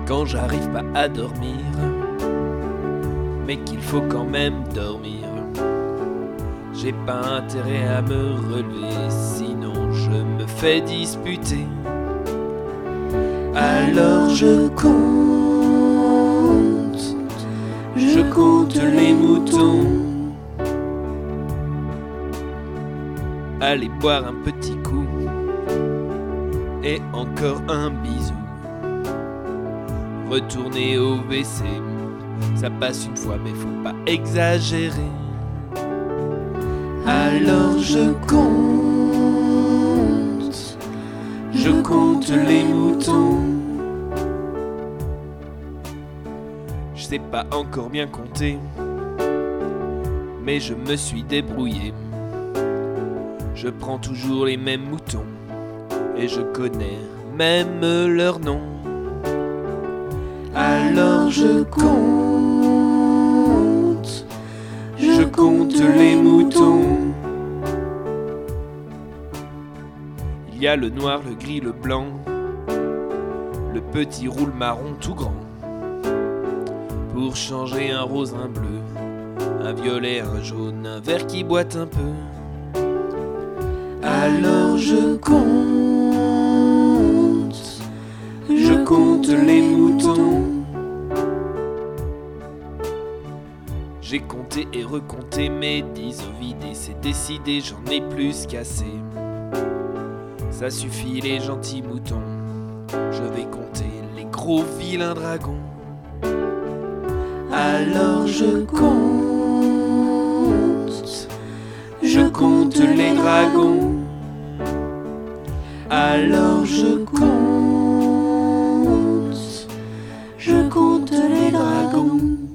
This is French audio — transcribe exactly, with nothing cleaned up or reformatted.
quand j'arrive pas à dormir, mais qu'il faut quand même dormir. J'ai pas intérêt à me relever, sinon je me fais disputer. Alors je compte, je compte les moutons. Allez boire un petit coup, et encore un bisou. Retourner au W C, ça passe une fois mais faut pas exagérer. Alors je compte, je compte les moutons. Je sais pas encore bien compter, mais je me suis débrouillé. Je prends toujours les mêmes moutons, et je connais même leur nom. Alors je compte, je compte les moutons. Il y a le noir, le gris, le blanc, le petit roux, le marron tout grand. Pour changer un rose, un bleu, un violet, un jaune, un vert qui boite un peu. Alors je compte, je compte les moutons. J'ai compté et recompté mes dix os vidés, c'est décidé, j'en ai plus qu'assez. Ça suffit les gentils moutons, je vais compter les gros vilains dragons. Alors je compte, je compte les dragons. Alors je compte, je compte les dragons.